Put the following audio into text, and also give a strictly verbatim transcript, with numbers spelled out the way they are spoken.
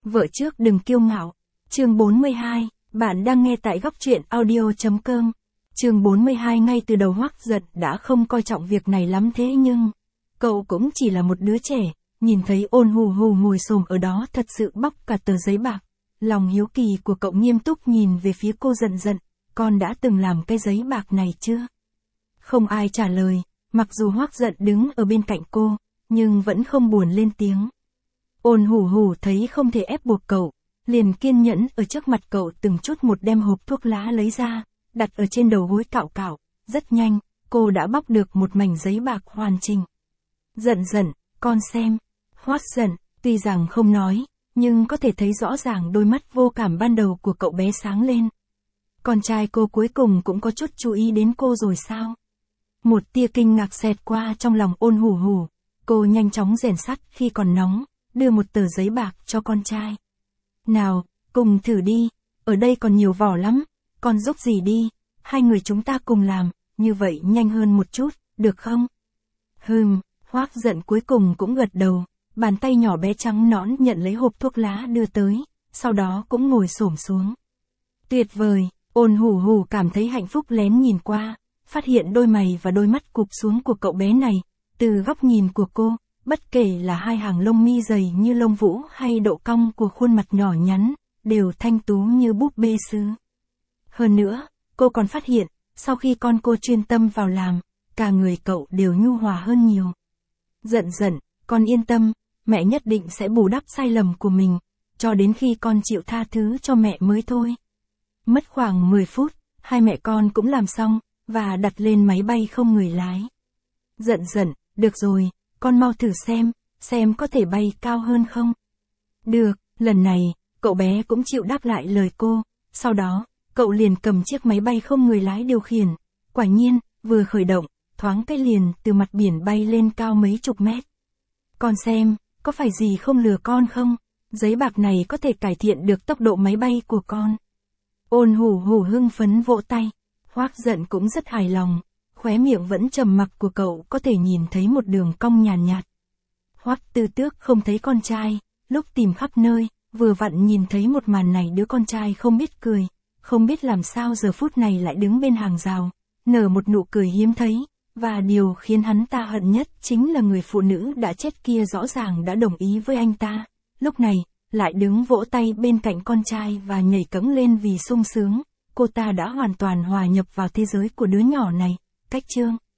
Vợ trước đừng kiêu ngạo. Chương bốn mươi hai, bạn đang nghe tại góc truyện audio.com. Chương bốn mươi hai ngay từ đầu Hoắc Giận đã không coi trọng việc này lắm thế nhưng, cậu cũng chỉ là một đứa trẻ, nhìn thấy Ôn Hù Hù ngồi xổm ở đó thật sự bóc cả tờ giấy bạc. Lòng hiếu kỳ của cậu nghiêm túc nhìn về phía cô Giận Giận, con đã từng làm cái giấy bạc này chưa? Không ai trả lời, mặc dù Hoắc Giận đứng ở bên cạnh cô, nhưng vẫn không buồn lên tiếng. Ôn Hù Hù thấy không thể ép buộc cậu, liền kiên nhẫn ở trước mặt cậu từng chút một đem hộp thuốc lá lấy ra, đặt ở trên đầu gối cạo cạo, rất nhanh, cô đã bóc được một mảnh giấy bạc hoàn chỉnh. Giận Giận, con xem. Hoắc Giận, tuy rằng không nói, nhưng có thể thấy rõ ràng đôi mắt vô cảm ban đầu của cậu bé sáng lên. Con trai cô cuối cùng cũng có chút chú ý đến cô rồi sao? Một tia kinh ngạc xẹt qua trong lòng Ôn Hù Hù, cô nhanh chóng rèn sắt khi còn nóng, đưa một tờ giấy bạc cho con trai. Nào, cùng thử đi, ở đây còn nhiều vỏ lắm, con giúp gì đi, hai người chúng ta cùng làm, như vậy nhanh hơn một chút, được không? Hừm, Hoắc Giận cuối cùng cũng gật đầu, bàn tay nhỏ bé trắng nõn nhận lấy hộp thuốc lá đưa tới, sau đó cũng ngồi xổm xuống. Tuyệt vời, Ôn Hù Hù cảm thấy hạnh phúc lén nhìn qua, phát hiện đôi mày và đôi mắt cụp xuống của cậu bé này, từ góc nhìn của cô, bất kể là hai hàng lông mi dày như lông vũ hay độ cong của khuôn mặt nhỏ nhắn, đều thanh tú như búp bê sứ. Hơn nữa, cô còn phát hiện, sau khi con cô chuyên tâm vào làm, cả người cậu đều nhu hòa hơn nhiều. Giận Giận, con yên tâm, mẹ nhất định sẽ bù đắp sai lầm của mình, cho đến khi con chịu tha thứ cho mẹ mới thôi. Mất khoảng mười phút, hai mẹ con cũng làm xong, và đặt lên máy bay không người lái. Giận Giận, được rồi, con mau thử xem, xem có thể bay cao hơn không? Được, lần này, cậu bé cũng chịu đáp lại lời cô, sau đó, cậu liền cầm chiếc máy bay không người lái điều khiển. Quả nhiên, vừa khởi động, thoáng cái liền từ mặt biển bay lên cao mấy chục mét. Con xem, có phải gì không lừa con không? Giấy bạc này có thể cải thiện được tốc độ máy bay của con. Ôn Hù Hù hưng phấn vỗ tay, Hoắc Giận cũng rất hài lòng, khóe miệng vẫn trầm mặc của cậu có thể nhìn thấy một đường cong nhàn nhạt, nhạt. Hoắc Tư Tước không thấy con trai, lúc tìm khắp nơi, vừa vặn nhìn thấy một màn này, đứa con trai không biết cười, không biết làm sao giờ phút này lại đứng bên hàng rào, nở một nụ cười hiếm thấy, và điều khiến hắn ta hận nhất chính là người phụ nữ đã chết kia rõ ràng đã đồng ý với anh ta, lúc này, lại đứng vỗ tay bên cạnh con trai và nhảy cẫng lên vì sung sướng, cô ta đã hoàn toàn hòa nhập vào thế giới của đứa nhỏ này. Cách chương